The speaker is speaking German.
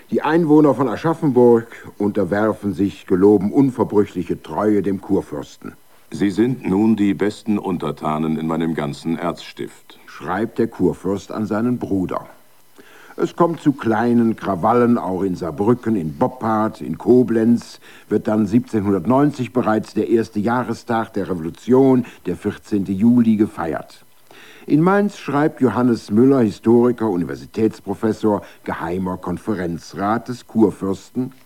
Die Einwohner von Aschaffenburg unterwerfen sich, geloben unverbrüchliche Treue dem Kurfürsten. Sie sind nun die besten Untertanen in meinem ganzen Erzstift, schreibt der Kurfürst an seinen Bruder. Es kommt zu kleinen Krawallen auch in Saarbrücken, in Boppard, in Koblenz, wird dann 1790 bereits der erste Jahrestag der Revolution, der 14. Juli, gefeiert. In Mainz schreibt Johannes Müller, Historiker, Universitätsprofessor, geheimer Konferenzrat des Kurfürsten: